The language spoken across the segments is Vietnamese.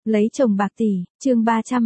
Lấy chồng bạc tỷ, chương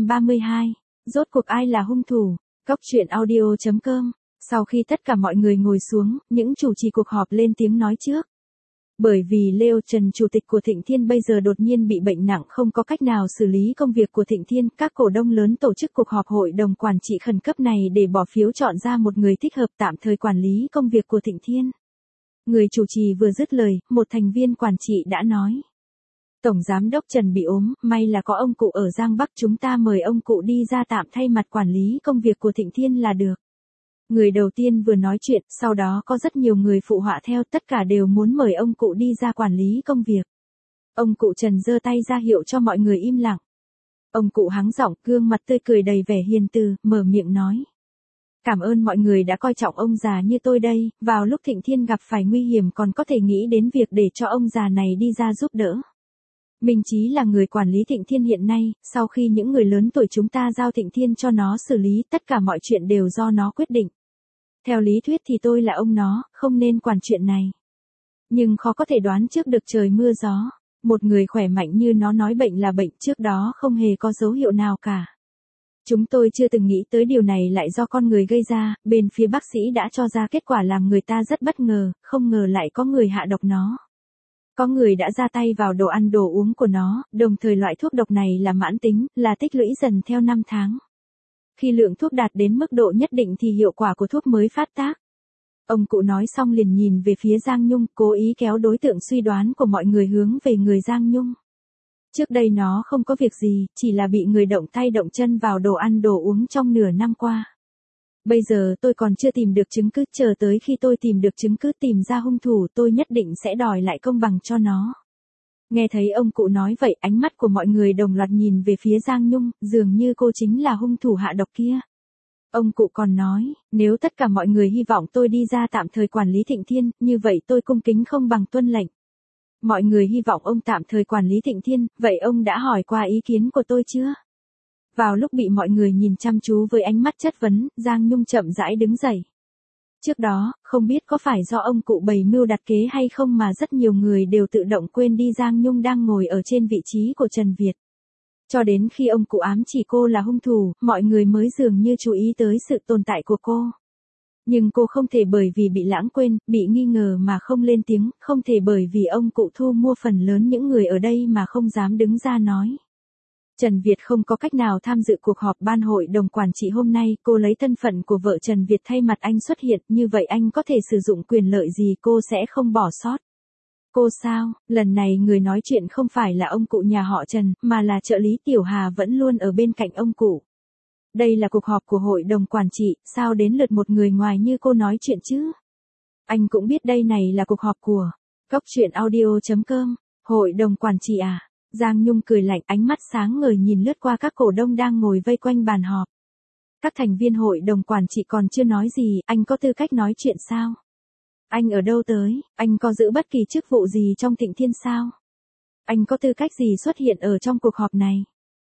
332. Rốt cuộc ai là hung thủ? Cóc truyện audio.com. Sau khi tất cả mọi người ngồi xuống, những chủ trì cuộc họp lên tiếng nói trước. Bởi vì Leo Trần chủ tịch của Thịnh Thiên bây giờ đột nhiên bị bệnh nặng không có cách nào xử lý công việc của Thịnh Thiên, các cổ đông lớn tổ chức cuộc họp hội đồng quản trị khẩn cấp này để bỏ phiếu chọn ra một người thích hợp tạm thời quản lý công việc của Thịnh Thiên. Người chủ trì vừa dứt lời, một thành viên quản trị đã nói. Tổng giám đốc Trần bị ốm, may là có ông cụ ở Giang Bắc, chúng ta mời ông cụ đi ra tạm thay mặt quản lý công việc của Thịnh Thiên là được. Người đầu tiên vừa nói chuyện, sau đó có rất nhiều người phụ họa theo, tất cả đều muốn mời ông cụ đi ra quản lý công việc. Ông cụ Trần giơ tay ra hiệu cho mọi người im lặng. Ông cụ hắng giọng, gương mặt tươi cười đầy vẻ hiền từ, mở miệng nói. Cảm ơn mọi người đã coi trọng ông già như tôi đây, vào lúc Thịnh Thiên gặp phải nguy hiểm còn có thể nghĩ đến việc để cho ông già này đi ra giúp đỡ. Minh Chí là người quản lý Thịnh Thiên hiện nay, sau khi những người lớn tuổi chúng ta giao Thịnh Thiên cho nó xử lý, tất cả mọi chuyện đều do nó quyết định. Theo lý thuyết thì tôi là ông nó, không nên quản chuyện này. Nhưng khó có thể đoán trước được trời mưa gió. Một người khỏe mạnh như nó nói bệnh là bệnh, trước đó không hề có dấu hiệu nào cả. Chúng tôi chưa từng nghĩ tới điều này lại do con người gây ra, bên phía bác sĩ đã cho ra kết quả làm người ta rất bất ngờ, không ngờ lại có người hạ độc nó. Có người đã ra tay vào đồ ăn đồ uống của nó, đồng thời loại thuốc độc này là mãn tính, là tích lũy dần theo năm tháng. Khi lượng thuốc đạt đến mức độ nhất định thì hiệu quả của thuốc mới phát tác. Ông cụ nói xong liền nhìn về phía Giang Nhung, cố ý kéo đối tượng suy đoán của mọi người hướng về người Giang Nhung. Trước đây nó không có việc gì, chỉ là bị người động tay động chân vào đồ ăn đồ uống trong nửa năm qua. Bây giờ tôi còn chưa tìm được chứng cứ, chờ tới khi tôi tìm được chứng cứ tìm ra hung thủ tôi nhất định sẽ đòi lại công bằng cho nó. Nghe thấy ông cụ nói vậy, ánh mắt của mọi người đồng loạt nhìn về phía Giang Nhung, dường như cô chính là hung thủ hạ độc kia. Ông cụ còn nói, nếu tất cả mọi người hy vọng tôi đi ra tạm thời quản lý Thịnh Thiên, như vậy tôi cung kính không bằng tuân lệnh. Mọi người hy vọng ông tạm thời quản lý Thịnh Thiên, vậy ông đã hỏi qua ý kiến của tôi chưa? Vào lúc bị mọi người nhìn chăm chú với ánh mắt chất vấn, Giang Nhung chậm rãi đứng dậy. Trước đó, không biết có phải do ông cụ bày mưu đặt kế hay không mà rất nhiều người đều tự động quên đi Giang Nhung đang ngồi ở trên vị trí của Trần Việt. Cho đến khi ông cụ ám chỉ cô là hung thủ, mọi người mới dường như chú ý tới sự tồn tại của cô. Nhưng cô không thể bởi vì bị lãng quên, bị nghi ngờ mà không lên tiếng, không thể bởi vì ông cụ thu mua phần lớn những người ở đây mà không dám đứng ra nói. Trần Việt không có cách nào tham dự cuộc họp ban hội đồng quản trị hôm nay, cô lấy thân phận của vợ Trần Việt thay mặt anh xuất hiện, như vậy anh có thể sử dụng quyền lợi gì cô sẽ không bỏ sót. Cô sao, lần này người nói chuyện không phải là ông cụ nhà họ Trần, mà là trợ lý Tiểu Hà vẫn luôn ở bên cạnh ông cụ. Đây là cuộc họp của hội đồng quản trị, sao đến lượt một người ngoài như cô nói chuyện chứ? Anh cũng biết đây này là cuộc họp của Cóc truyện audio.com, hội đồng quản trị à? Giang Nhung cười lạnh, ánh mắt sáng ngời nhìn lướt qua các cổ đông đang ngồi vây quanh bàn họp. Các thành viên hội đồng quản trị còn chưa nói gì, anh có tư cách nói chuyện sao? Anh ở đâu tới, anh có giữ bất kỳ chức vụ gì trong Thịnh Thiên sao? Anh có tư cách gì xuất hiện ở trong cuộc họp này?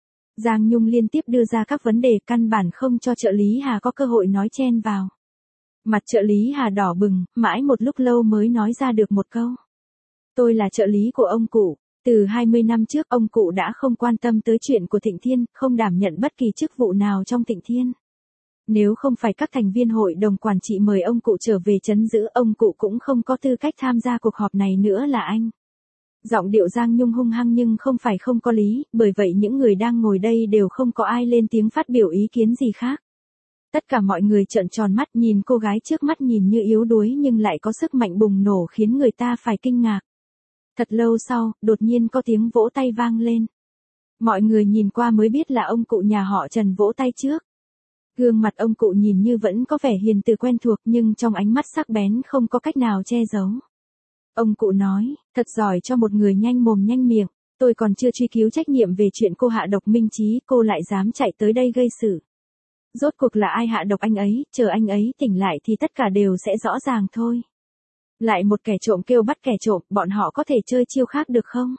Giang Nhung liên tiếp đưa ra các vấn đề căn bản không cho trợ lý Hà có cơ hội nói chen vào. Mặt trợ lý Hà đỏ bừng, mãi một lúc lâu mới nói ra được một câu. Tôi là trợ lý của ông cụ. Từ 20 năm trước ông cụ đã không quan tâm tới chuyện của Thịnh Thiên, không đảm nhận bất kỳ chức vụ nào trong Thịnh Thiên. Nếu không phải các thành viên hội đồng quản trị mời ông cụ trở về trấn giữ, ông cụ cũng không có tư cách tham gia cuộc họp này nữa là anh. Giọng điệu Giang Nhung hung hăng nhưng không phải không có lý, bởi vậy những người đang ngồi đây đều không có ai lên tiếng phát biểu ý kiến gì khác. Tất cả mọi người trợn tròn mắt nhìn cô gái trước mắt nhìn như yếu đuối nhưng lại có sức mạnh bùng nổ khiến người ta phải kinh ngạc. Thật lâu sau, đột nhiên có tiếng vỗ tay vang lên. Mọi người nhìn qua mới biết là ông cụ nhà họ Trần vỗ tay trước. Gương mặt ông cụ nhìn như vẫn có vẻ hiền từ quen thuộc nhưng trong ánh mắt sắc bén không có cách nào che giấu. Ông cụ nói, thật giỏi cho một người nhanh mồm nhanh miệng, tôi còn chưa truy cứu trách nhiệm về chuyện cô hạ độc Minh Chí, cô lại dám chạy tới đây gây sự. Rốt cuộc là ai hạ độc anh ấy, chờ anh ấy tỉnh lại thì tất cả đều sẽ rõ ràng thôi. Lại một kẻ trộm kêu bắt kẻ trộm, bọn họ có thể chơi chiêu khác được không?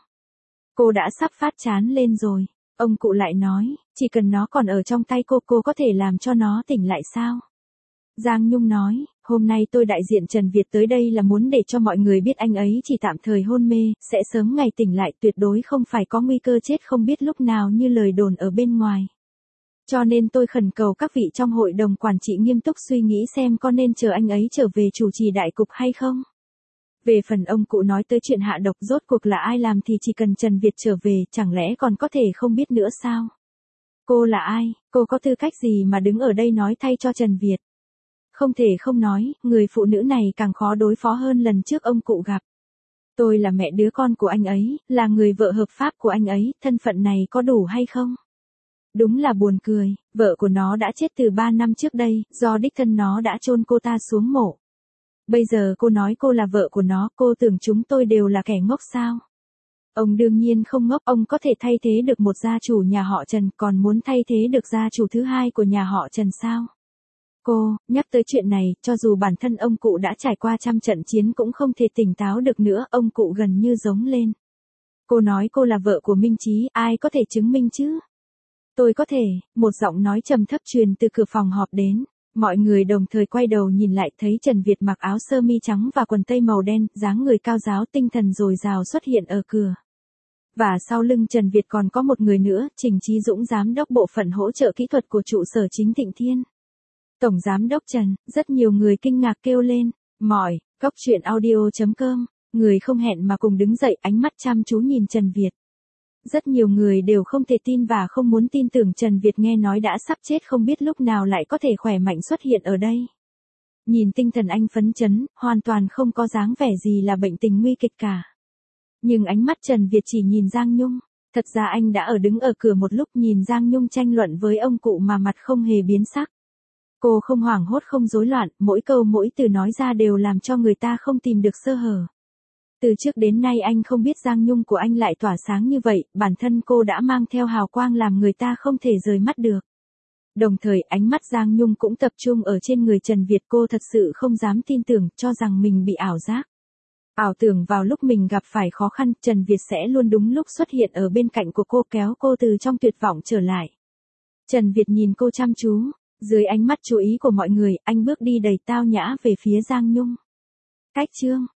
Cô đã sắp phát chán lên rồi. Ông cụ lại nói, chỉ cần nó còn ở trong tay cô có thể làm cho nó tỉnh lại sao? Giang Nhung nói, hôm nay tôi đại diện Trần Việt tới đây là muốn để cho mọi người biết anh ấy chỉ tạm thời hôn mê, sẽ sớm ngày tỉnh lại, tuyệt đối không phải có nguy cơ chết không biết lúc nào như lời đồn ở bên ngoài. Cho nên tôi khẩn cầu các vị trong hội đồng quản trị nghiêm túc suy nghĩ xem có nên chờ anh ấy trở về chủ trì đại cục hay không. Về phần ông cụ nói tới chuyện hạ độc rốt cuộc là ai làm thì chỉ cần Trần Việt trở về, chẳng lẽ còn có thể không biết nữa sao? Cô là ai, cô có tư cách gì mà đứng ở đây nói thay cho Trần Việt? Không thể không nói, người phụ nữ này càng khó đối phó hơn lần trước ông cụ gặp. Tôi là mẹ đứa con của anh ấy, là người vợ hợp pháp của anh ấy, thân phận này có đủ hay không? Đúng là buồn cười, vợ của nó đã chết từ 3 năm trước đây, do đích thân nó đã chôn cô ta xuống mộ. Bây giờ cô nói cô là vợ của nó, cô tưởng chúng tôi đều là kẻ ngốc sao? Ông đương nhiên không ngốc, ông có thể thay thế được một gia chủ nhà họ Trần, còn muốn thay thế được gia chủ thứ hai của nhà họ Trần sao? Cô, nhắc tới chuyện này, cho dù bản thân ông cụ đã trải qua trăm trận chiến cũng không thể tỉnh táo được nữa, ông cụ gần như giống lên. Cô nói cô là vợ của Minh Chí, ai có thể chứng minh chứ? Tôi có thể, một giọng nói trầm thấp truyền từ cửa phòng họp đến. Mọi người đồng thời quay đầu nhìn lại thấy Trần Việt mặc áo sơ mi trắng và quần tây màu đen, dáng người cao ráo tinh thần dồi dào xuất hiện ở cửa. Và sau lưng Trần Việt còn có một người nữa, Trình Chí Dũng giám đốc bộ phận hỗ trợ kỹ thuật của trụ sở chính Thịnh Thiên. Tổng giám đốc Trần, rất nhiều người kinh ngạc kêu lên, mỏi, góc chuyện audio.com, người không hẹn mà cùng đứng dậy ánh mắt chăm chú nhìn Trần Việt. Rất nhiều người đều không thể tin và không muốn tin tưởng Trần Việt nghe nói đã sắp chết không biết lúc nào lại có thể khỏe mạnh xuất hiện ở đây. Nhìn tinh thần anh phấn chấn, hoàn toàn không có dáng vẻ gì là bệnh tình nguy kịch cả. Nhưng ánh mắt Trần Việt chỉ nhìn Giang Nhung. Thật ra anh đã đứng ở cửa một lúc nhìn Giang Nhung tranh luận với ông cụ mà mặt không hề biến sắc. Cô không hoảng hốt không rối loạn, mỗi câu mỗi từ nói ra đều làm cho người ta không tìm được sơ hở. Từ trước đến nay anh không biết Giang Nhung của anh lại tỏa sáng như vậy, bản thân cô đã mang theo hào quang làm người ta không thể rời mắt được. Đồng thời ánh mắt Giang Nhung cũng tập trung ở trên người Trần Việt, cô thật sự không dám tin tưởng, cho rằng mình bị ảo giác. Ảo tưởng vào lúc mình gặp phải khó khăn, Trần Việt sẽ luôn đúng lúc xuất hiện ở bên cạnh của cô kéo cô từ trong tuyệt vọng trở lại. Trần Việt nhìn cô chăm chú, dưới ánh mắt chú ý của mọi người, anh bước đi đầy tao nhã về phía Giang Nhung. Cách chương